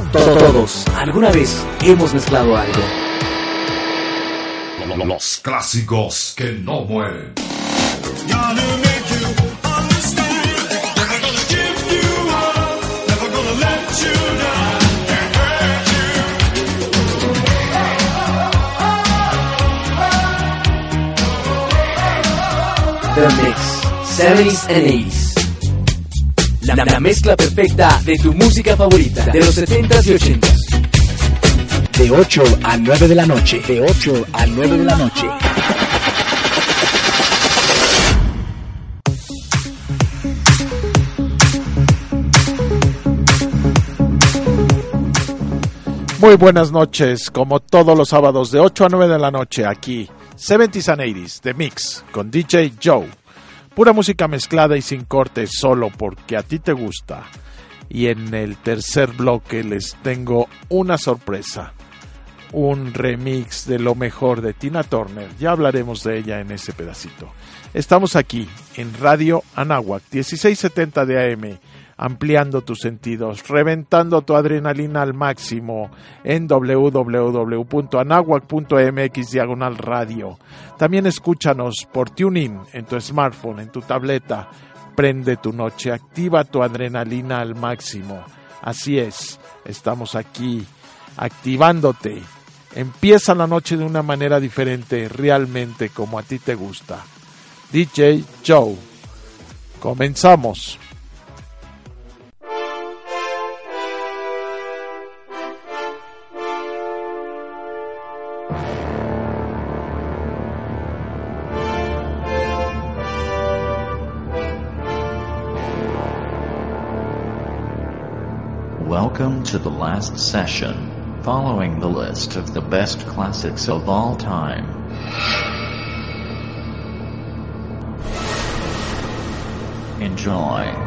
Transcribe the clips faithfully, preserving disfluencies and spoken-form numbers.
Todos, alguna vez hemos mezclado algo. Los clásicos que no mueren. The Mix, seventies and eighties. La, la mezcla perfecta de tu música favorita de los setentas y ochentas. De ocho a nueve de la noche. De ocho a nueve de la noche. Muy buenas noches, como todos los sábados de ocho a nueve de la noche aquí, seventies and eighties, The Mix, con D J Joe. Pura música mezclada y sin cortes, solo porque a ti te gusta. Y en el tercer bloque les tengo una sorpresa. Un remix de lo mejor de Tina Turner. Ya hablaremos de ella en ese pedacito. Estamos aquí en Radio Anáhuac, dieciséis setenta de A M, ampliando tus sentidos, reventando tu adrenalina al máximo en doble u doble u doble u punto anáhuac punto m x diagonal radio. También escúchanos por TuneIn en tu smartphone, en tu tableta. Prende tu noche, activa tu adrenalina al máximo. Así es, estamos aquí activándote. Empieza la noche de una manera diferente, realmente como a ti te gusta. D J Joe, comenzamos. Welcome to the last session, following the list of the best classics of all time. Enjoy.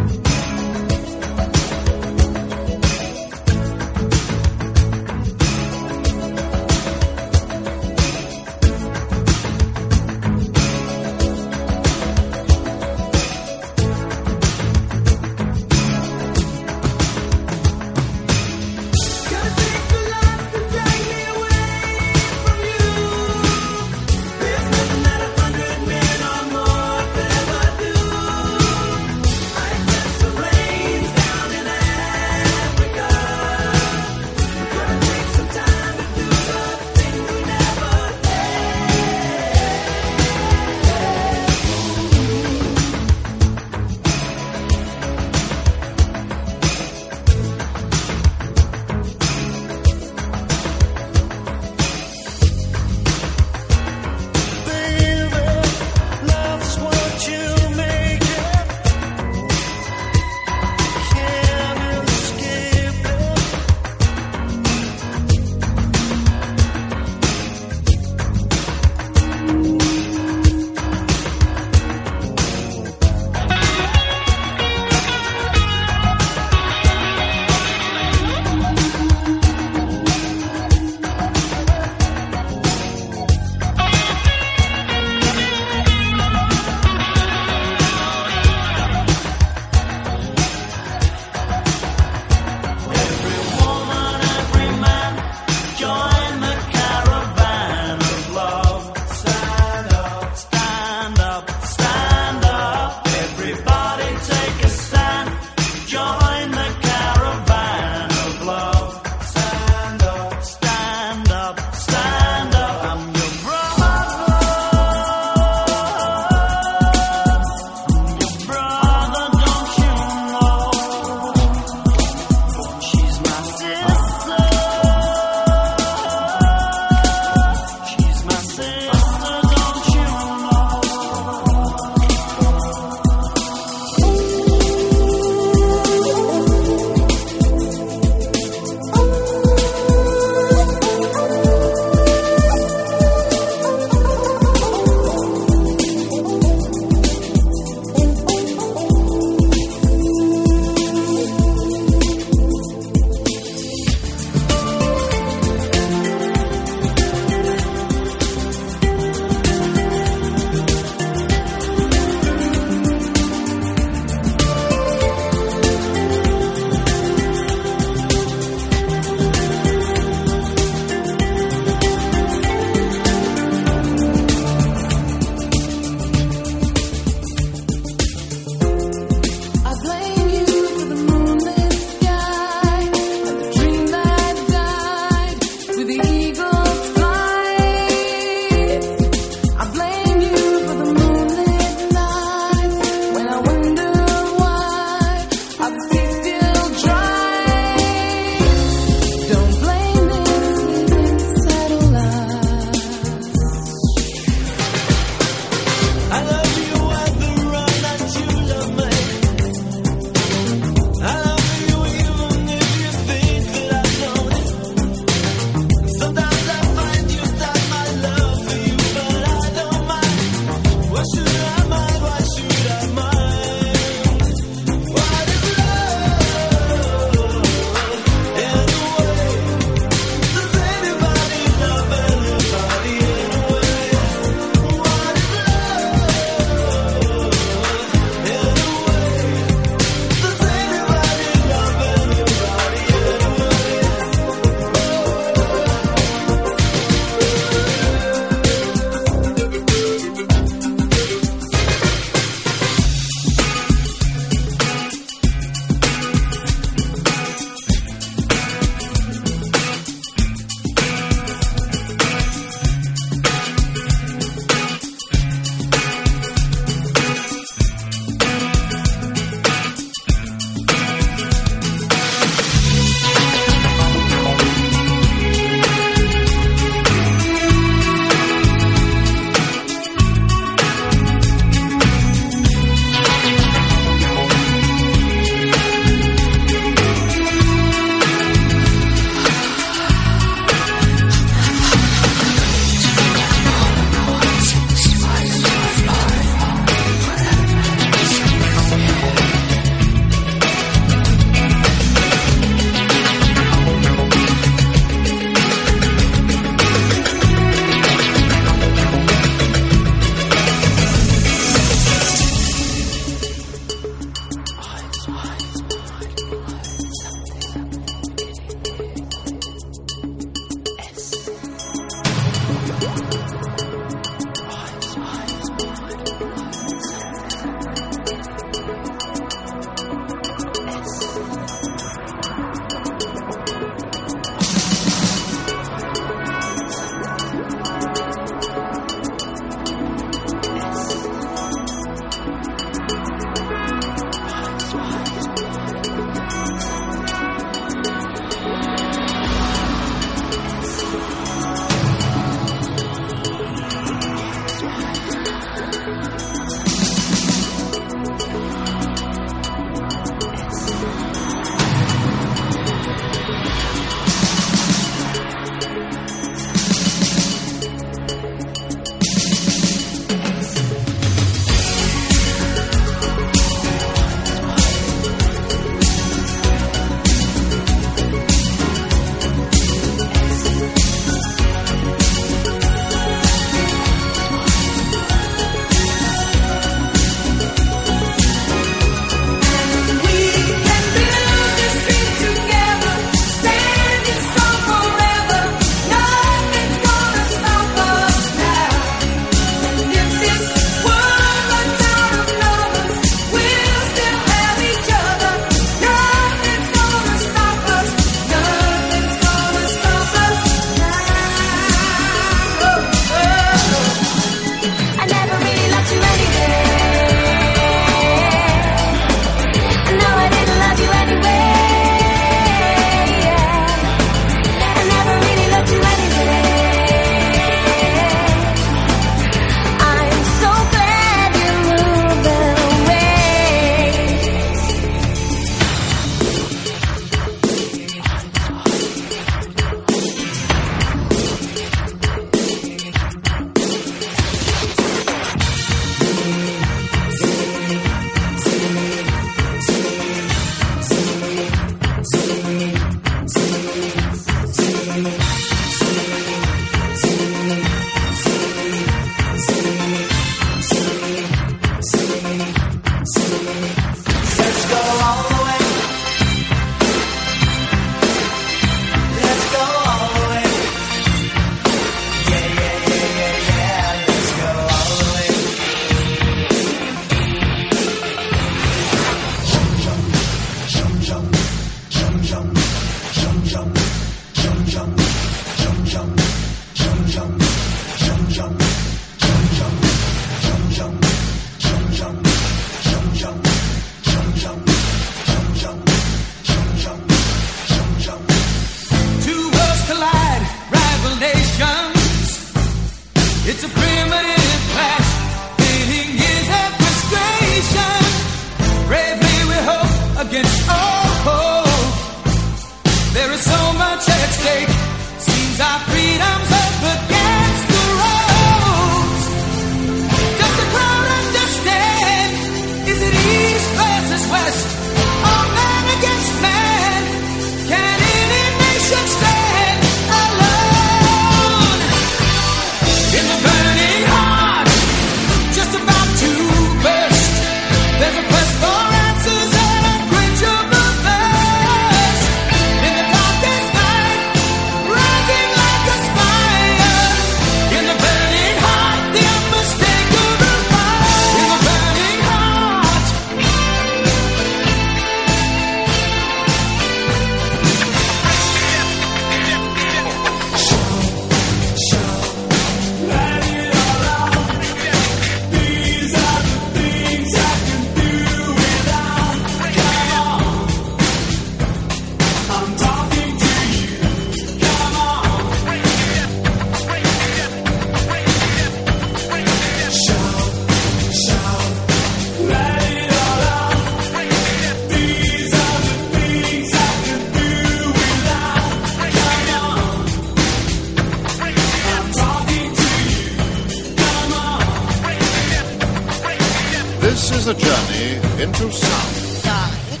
This is a journey into sound. Darling.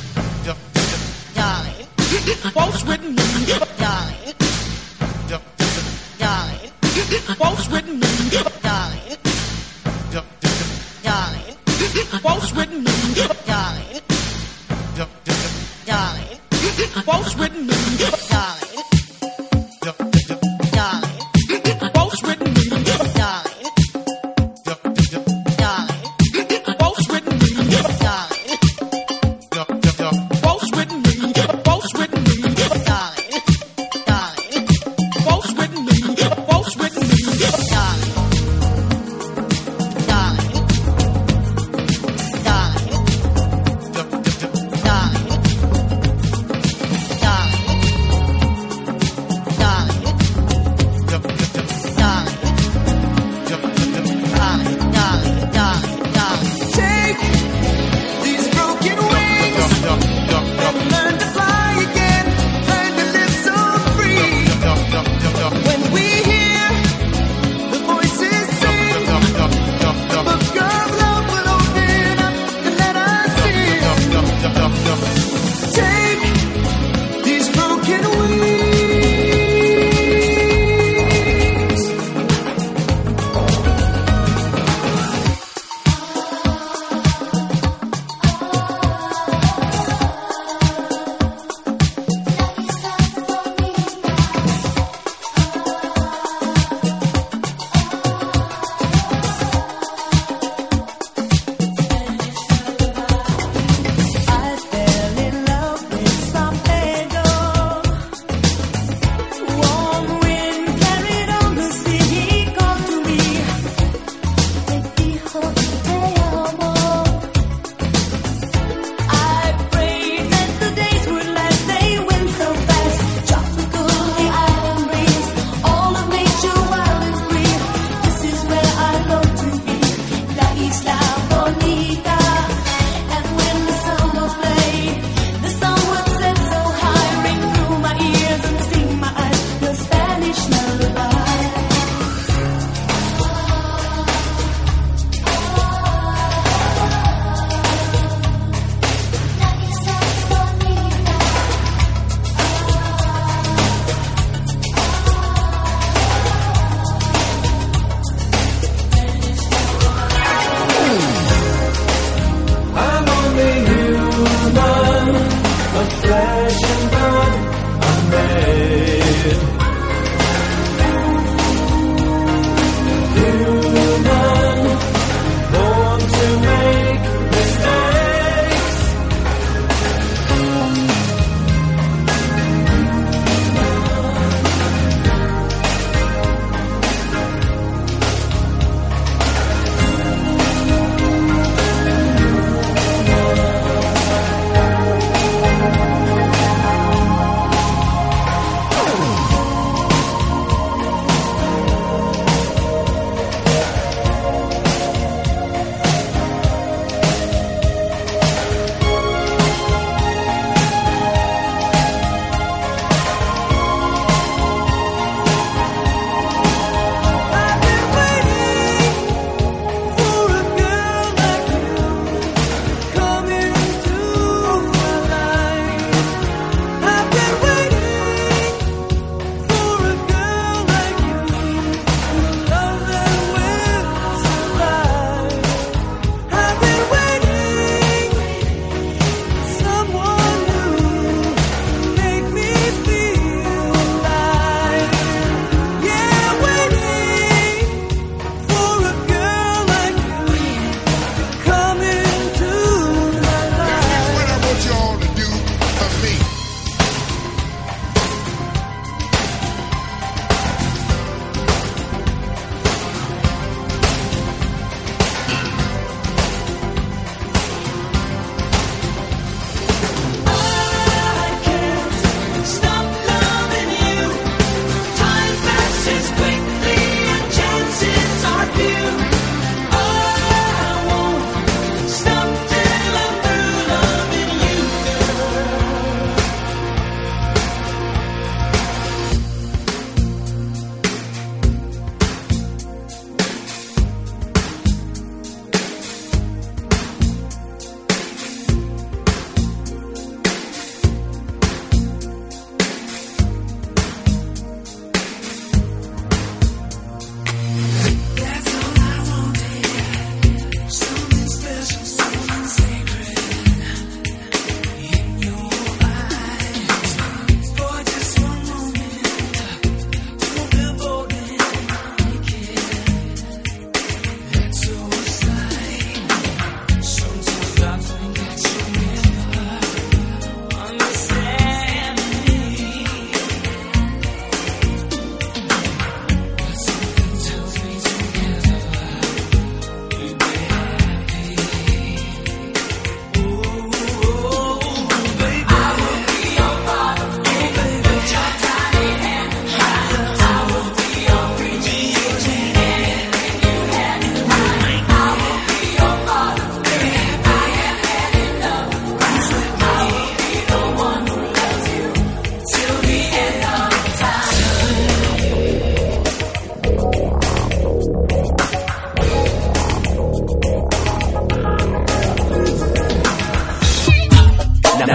Darling. Waltz with me. Darling. Darling. Waltz with me. Darling. Darling. Waltz with me. Darling. Darling. Waltz with me. Darling. Darling. Waltz with me.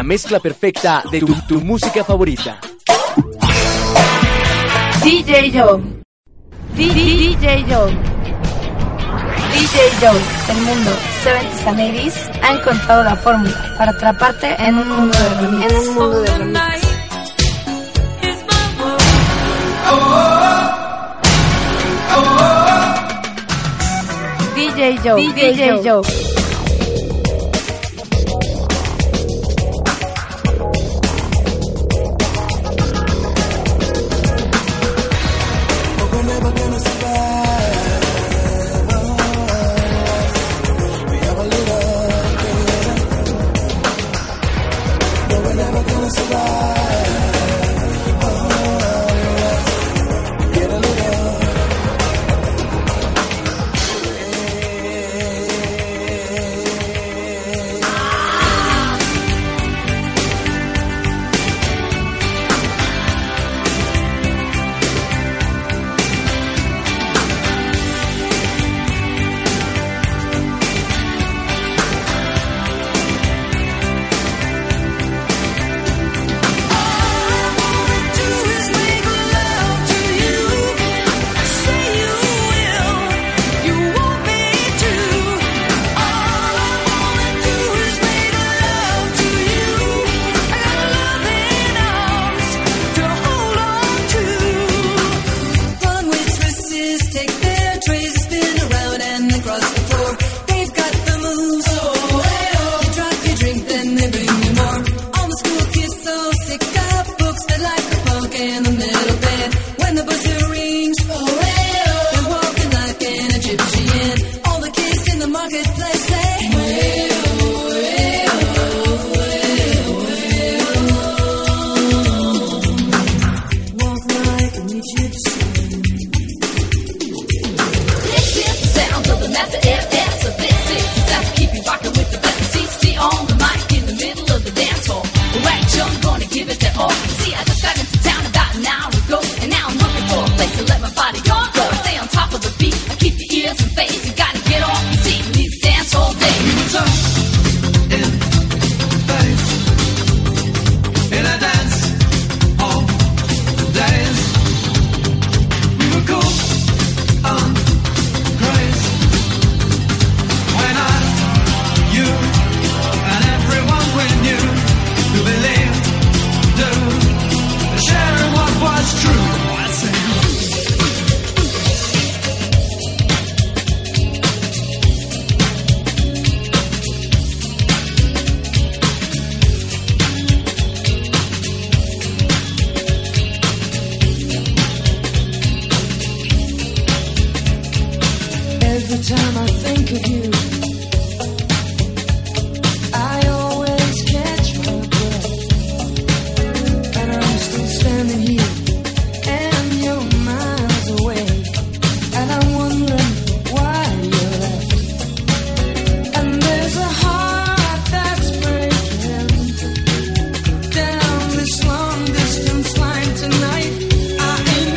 mezcla perfecta de tu, tu música favorita. D J Joe. D J Joe. D J Joe, el mundo seventies and eighties ha encontrado la fórmula para atraparte en un mundo de remix. En un mundo de remix. D J Joe, D J Joe.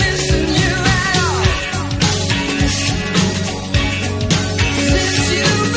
You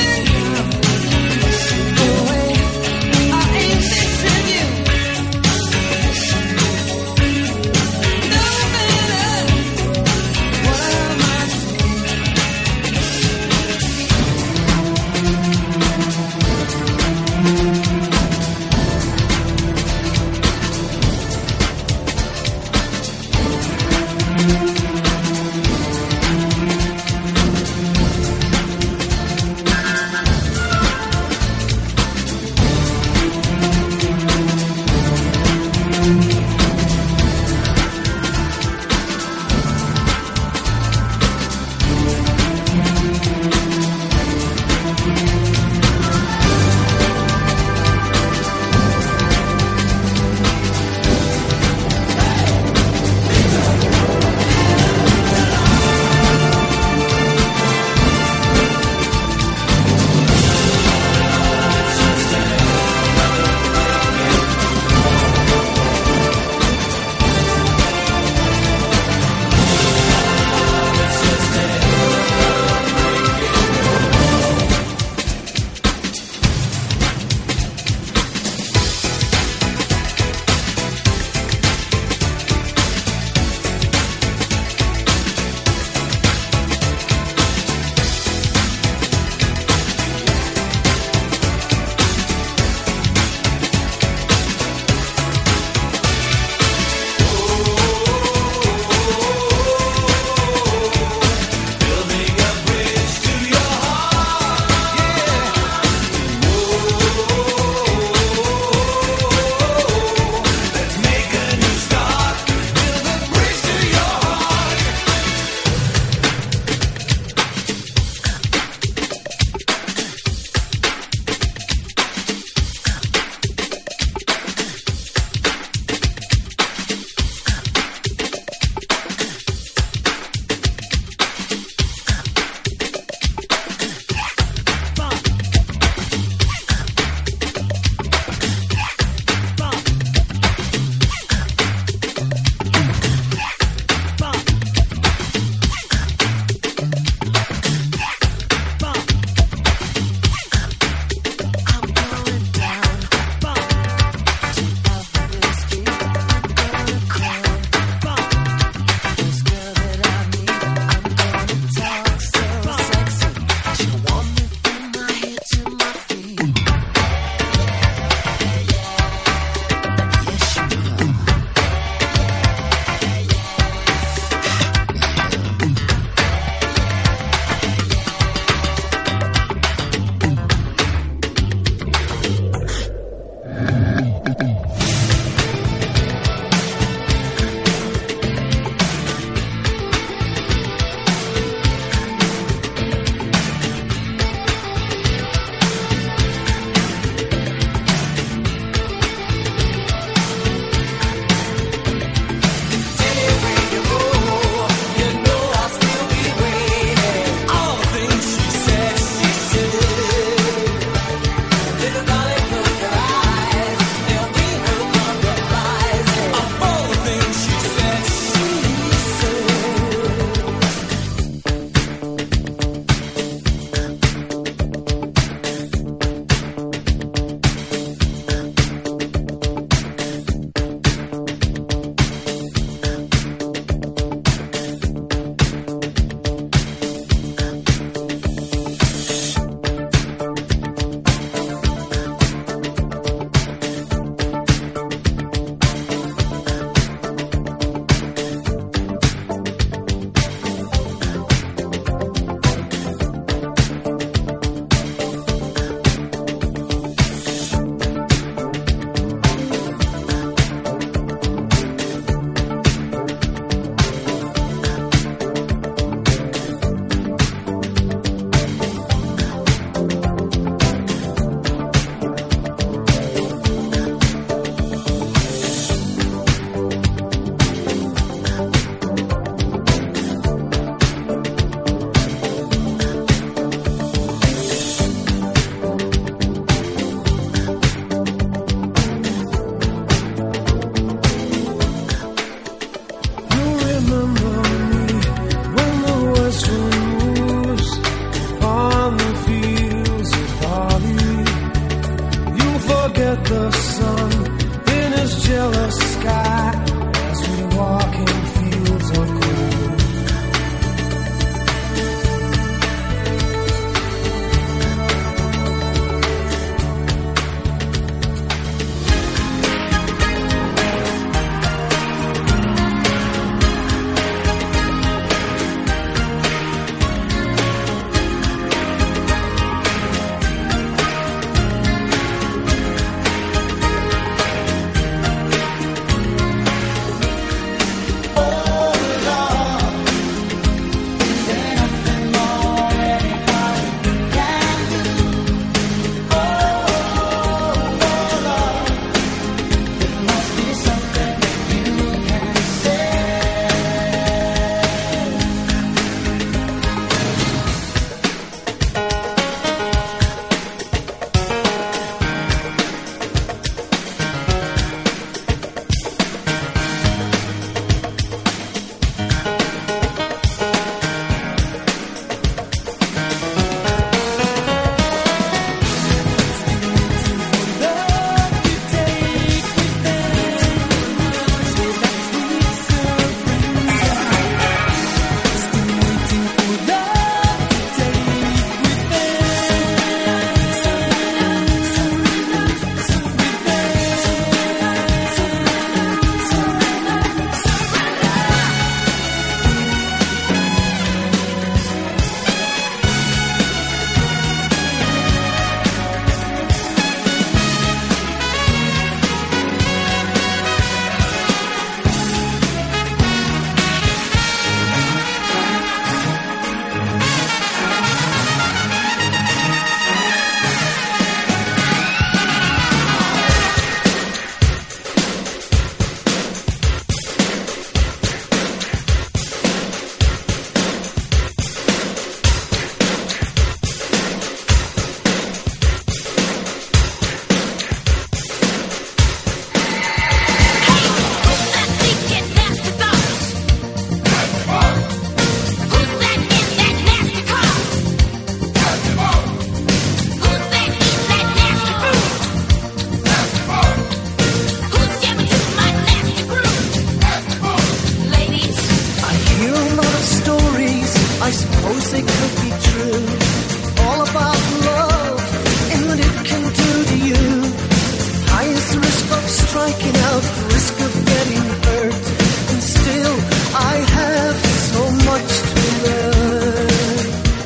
it could be true. All about love and what it can do to you. Highest risk of striking out, risk of getting hurt, and still I have so much to learn.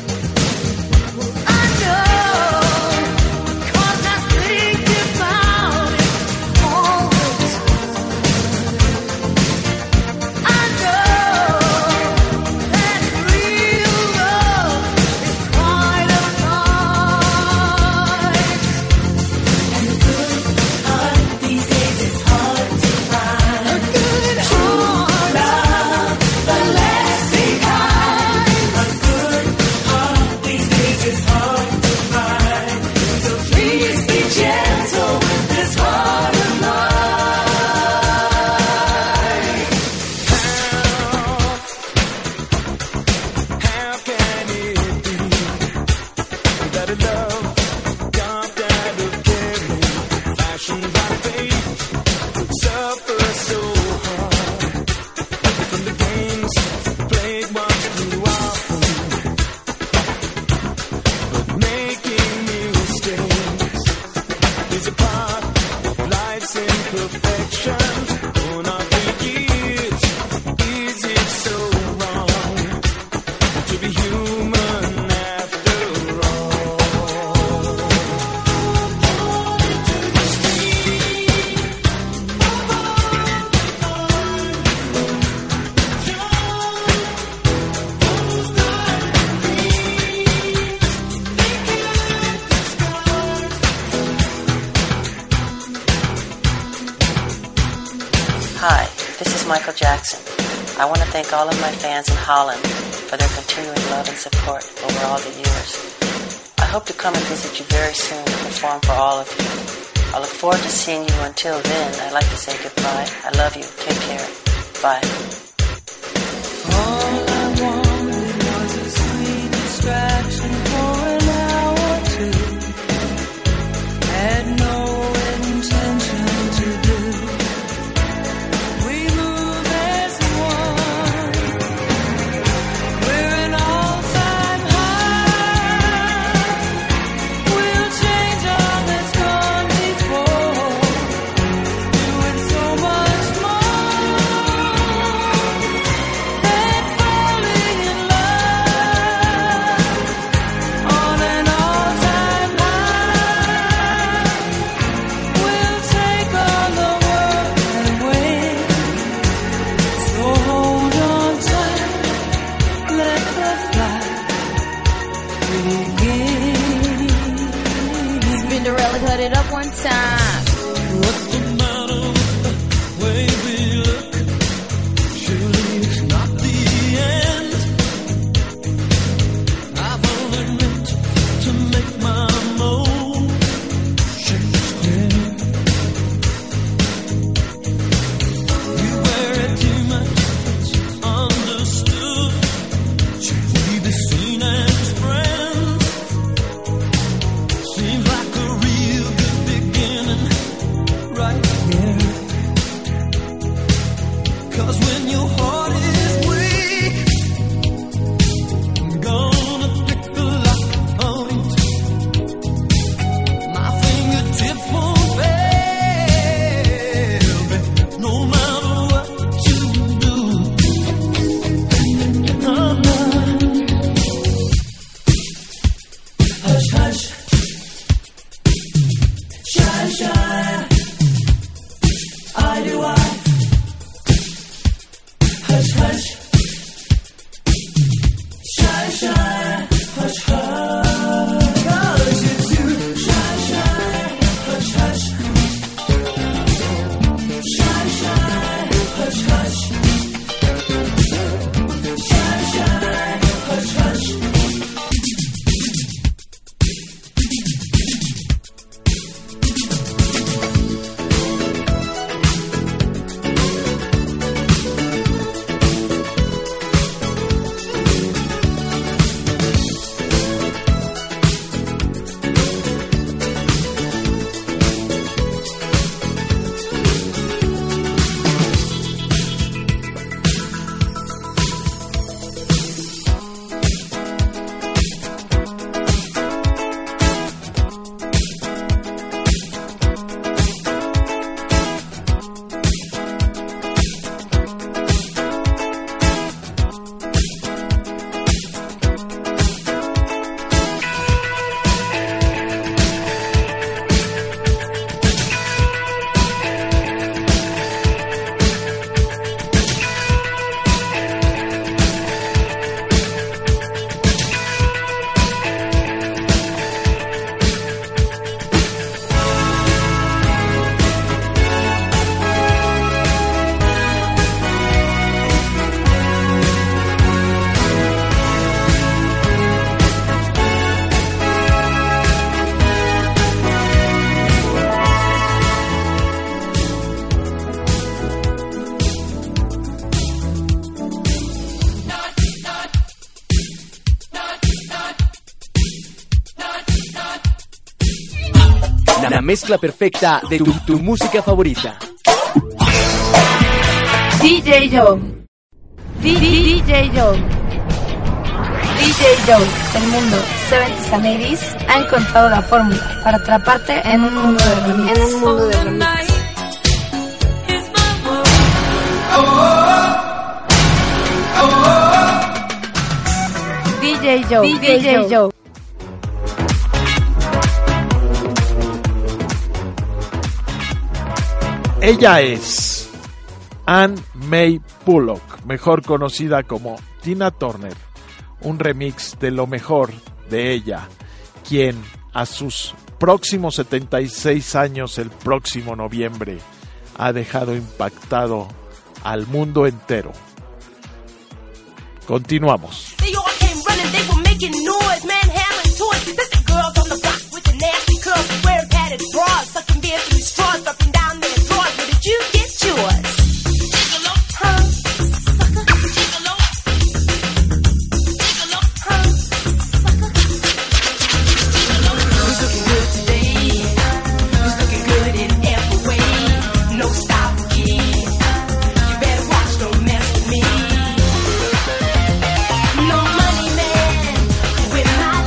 I know, 'cause I think about it all the time. I know that real love is quite a price. And a good heart these days is hard to find. A good heart, love, the lasting kind. A good heart these days is hard to find. So please be gentle with this heart of mine. How can it be that a love carved out of caring, fashioned by faith, suffers so hard from the games played once too often, but making mistakes is a part of life's imperfections. Oh, not the years, is it so wrong to be human after all? Hi, this is Michael Jackson. I want to thank all of my fans in Holland for their continuing love and support over all the years. I hope to come and visit you very soon and perform for all of you. I look forward to seeing you. Until then, I'd like to say goodbye. I love you. Take care. Bye. All I wanted was a sweet distraction for an hour or two. Had no intention to do. We move as one. We're an all-time high. We'll change all that's gone before. Doing so much more than falling in love on an all-time high. We'll take on the world and win. So hold on tight, let the flight begin. Cinderella cut it up one time. What's the matter with the way we look? Surely it's not the end. I've only meant to make my motions clear. We wear it too much, it's understood. Should we be seen as friends? Seems like a real good beginning right here. 'Cause when your heart is weak, I'm gonna pick the lock on it. My fingertips won't fail me, no matter what you do. Oh, no. Hush, hush. Shine, shine. Eye to eye. Hush, hush. Shine, shine. Hush, hush. 'Cause you do. Shine, shine. Hush, hush. Shine, shine. Hush, hush. Shine, shine. Hush, hush. mezcla perfecta de tu, tu música favorita. D J Joe. D J Joe. D J Joe del mundo seventies and eighties ha encontrado la fórmula para atraparte en un mundo de remix. En un mundo de remix. D J Joe. D J Joe. Ella es Anne May Bullock, mejor conocida como Tina Turner. Un remix de lo mejor de ella, quien a sus próximos setenta y seis años el próximo noviembre ha dejado impactado al mundo entero. Continuamos. With my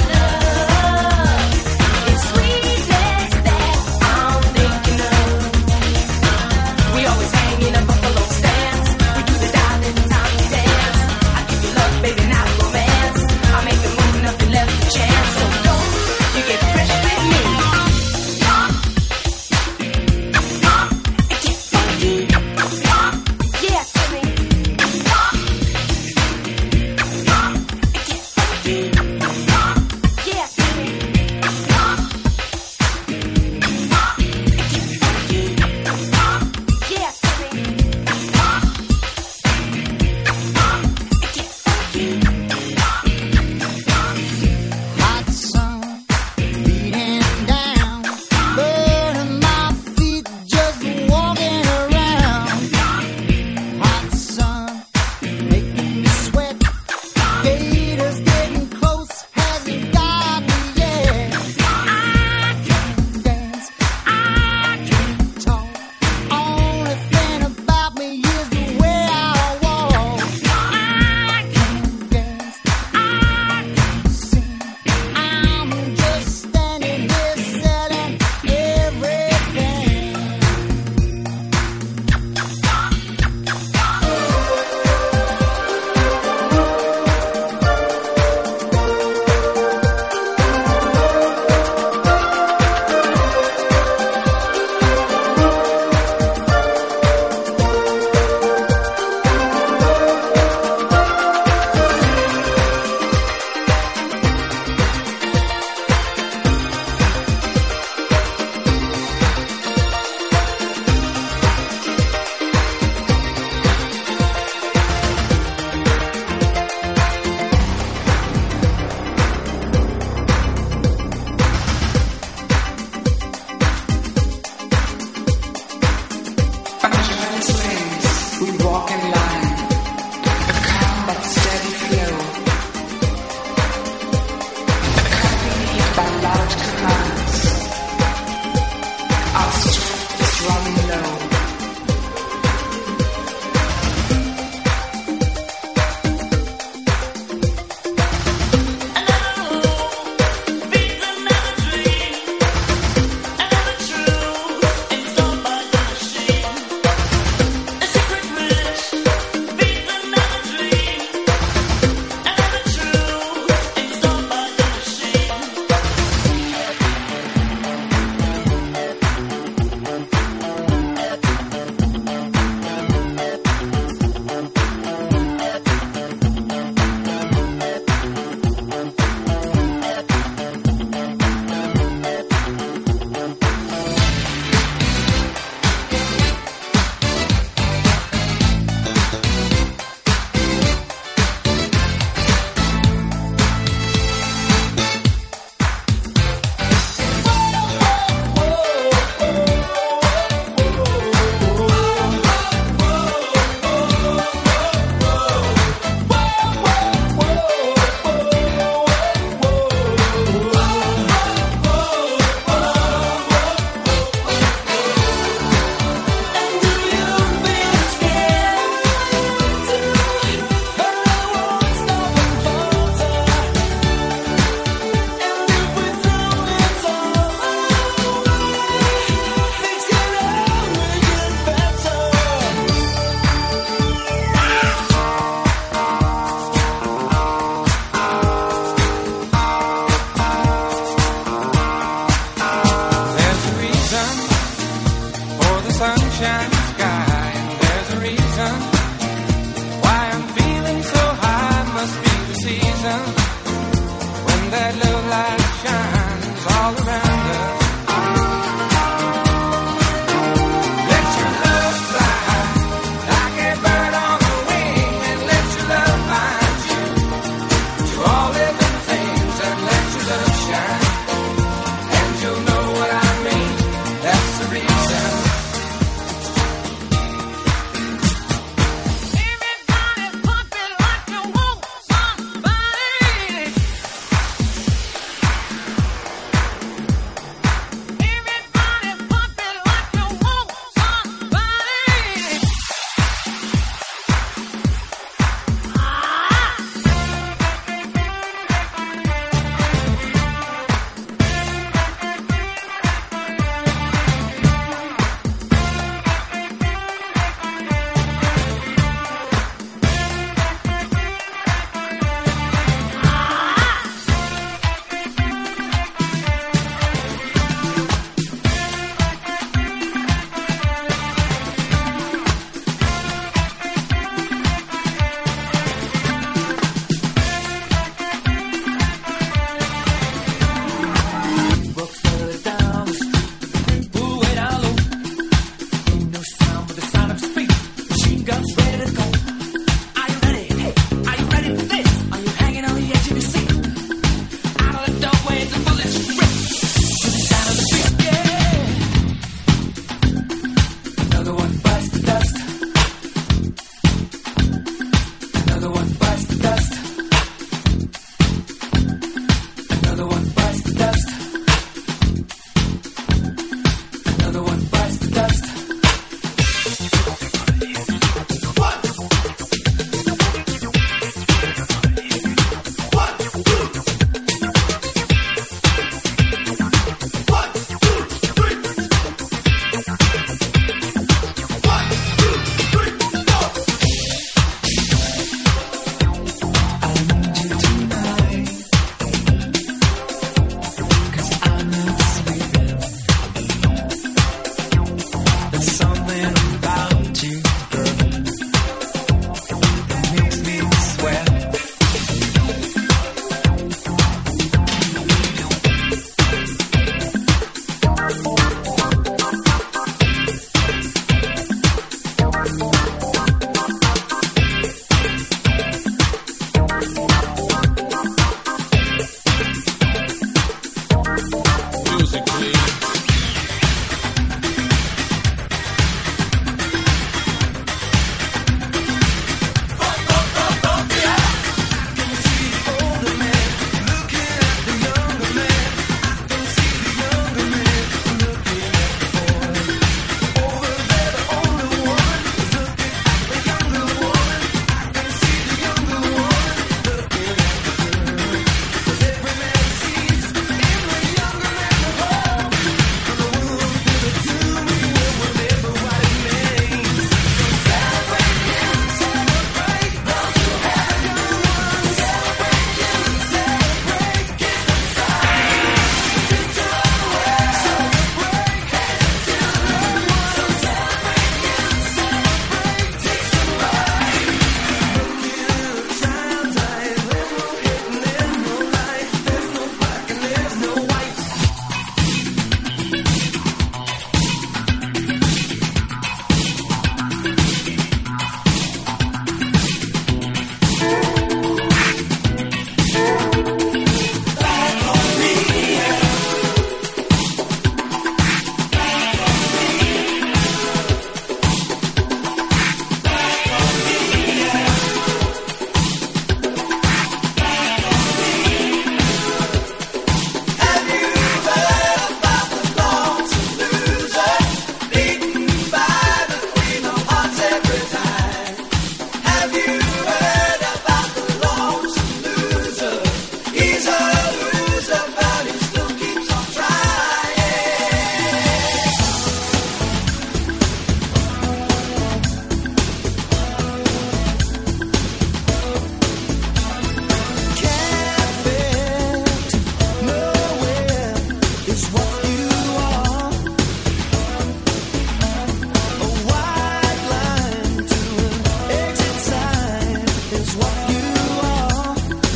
is what you are.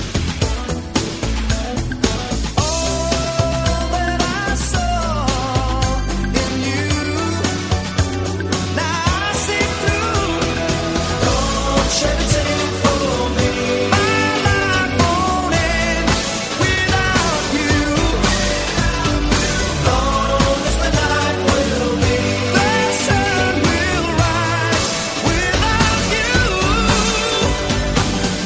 All that I saw in you, now I see through. Don't shed a tear for me. My life won't end without you. Long as the night will be, the sun will rise without you.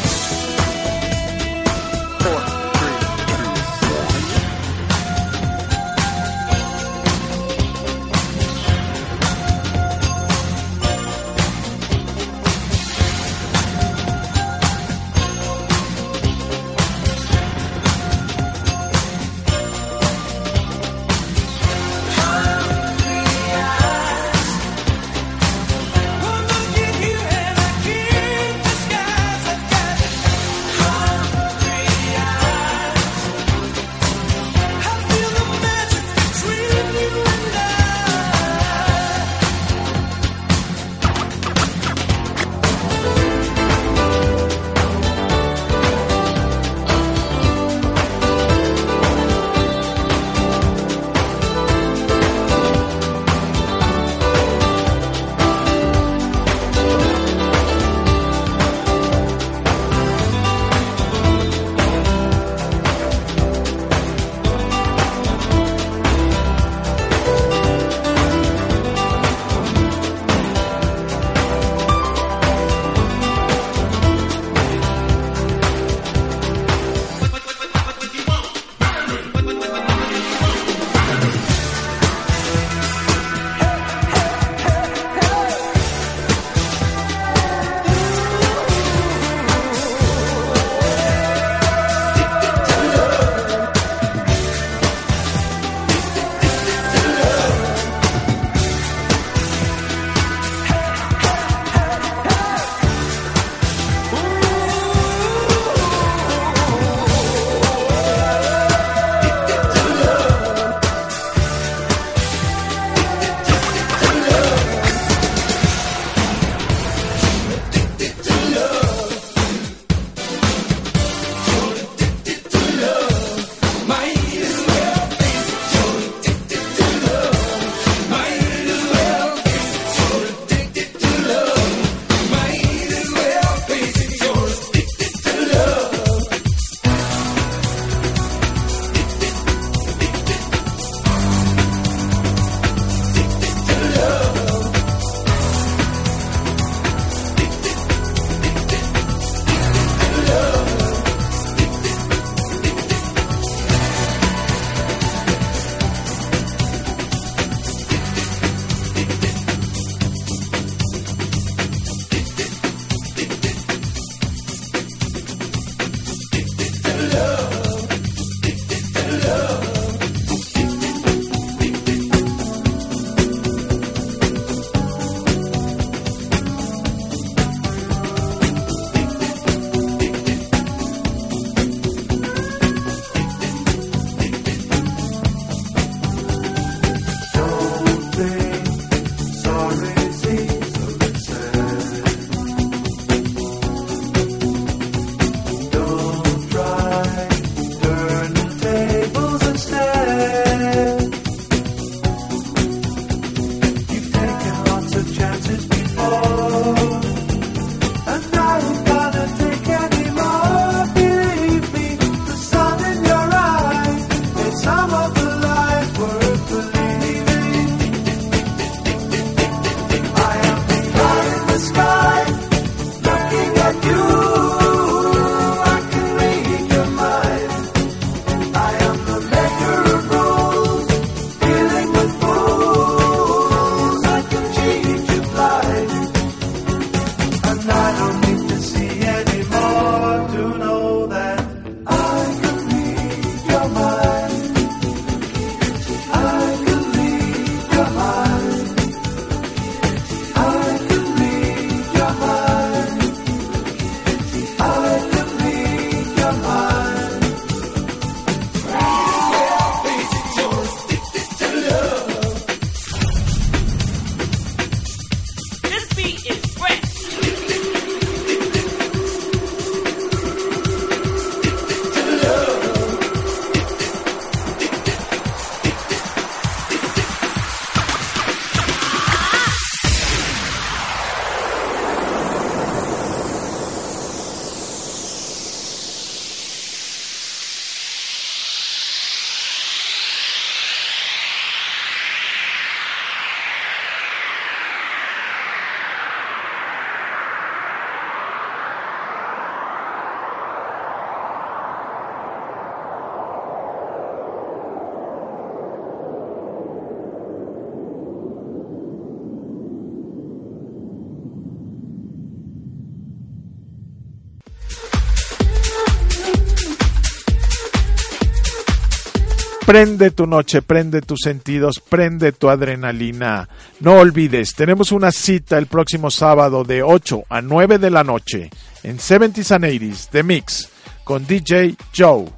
Prende tu noche, prende tus sentidos, prende tu adrenalina. No olvides, tenemos una cita el próximo sábado de ocho a nueve de la noche en seventies and eighties The Mix con D J Joe.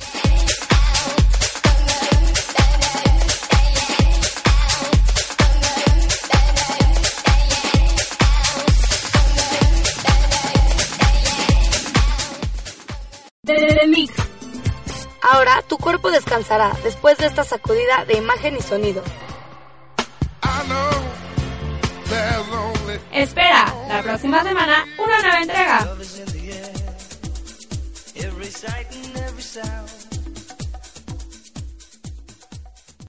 The Mix. Ahora tu cuerpo descansará después de esta sacudida de imagen y sonido. Espera, la próxima semana una nueva entrega.